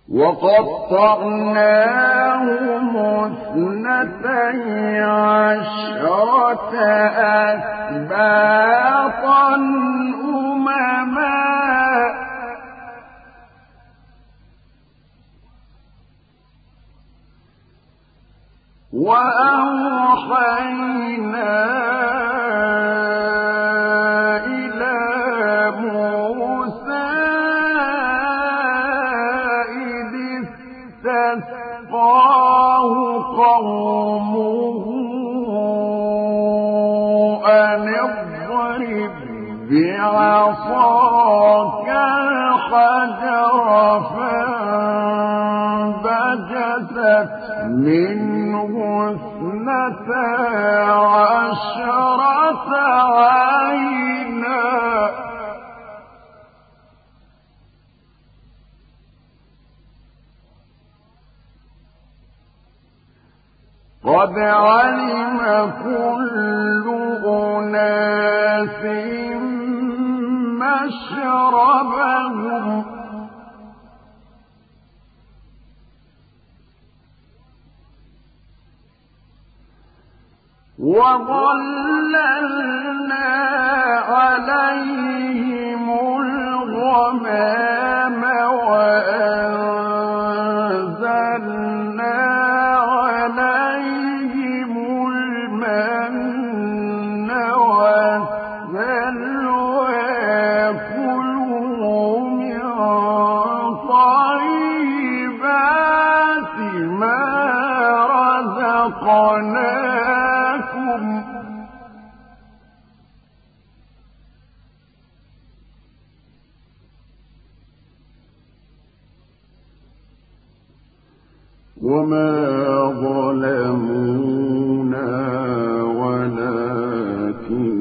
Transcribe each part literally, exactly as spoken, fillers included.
وقطعناهم اثنتي عشرة أسباطا أمما وأوحينا إلى موسى إذ استسقاه قومه أن اضرب بعصاك الحجر فانبجست منه اثنتا عشرة عينا قد علم كل أناس مشربهم وظللنا عليهم الغمام وأنزلنا عليهم المن والسلوى كلوا من طيبات ما رزقناكم وما ظلمونا ولكن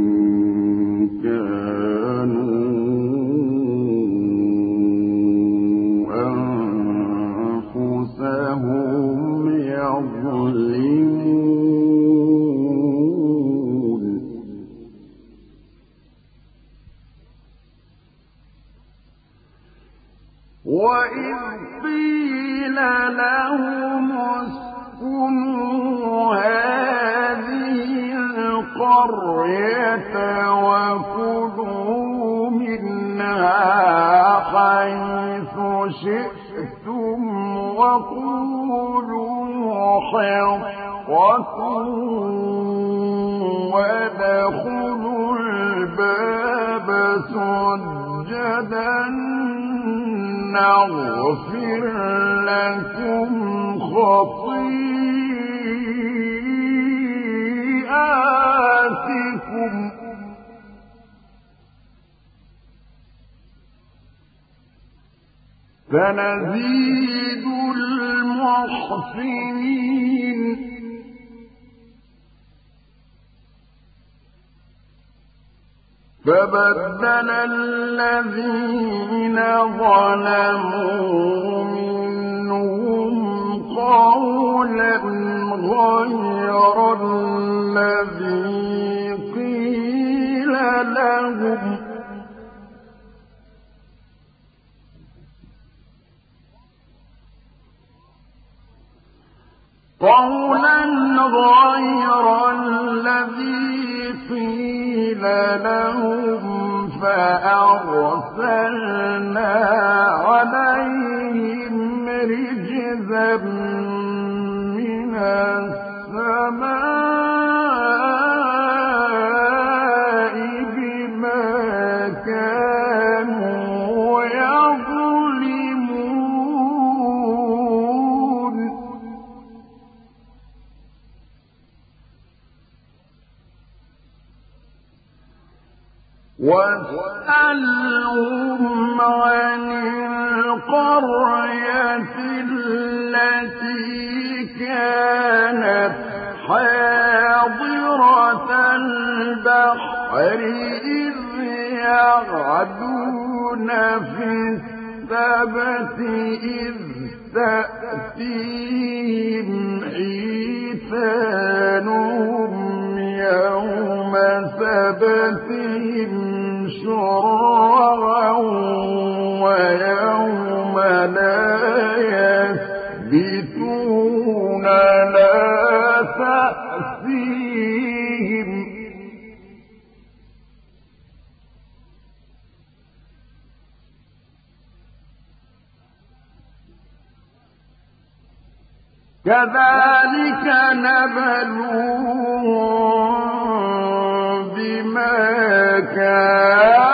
كانوا أنفسهم يظلمون وإذ قيل لهم اسكنوا هذه القرية وكلوا منها حيث شئتم وقولوا حطة وادخلوا الباب سجدا نغفر لكم خطيئاتكم سنزيد المحسنين فبدل الذين ظلموا منهم قولا غير الذي قيل لهم قولا غير الذي قيل لهم فأرسلنا عليهم رجزا من السماء بما كانوا يظلمون واسألهم عن القرية التي كانت حاضرة البحر إذ يعدون في السبت إذ تأتيهم حيتانهم يوم سبتهم شرعا ويوم لا كذلك نبلوهم بما كانوا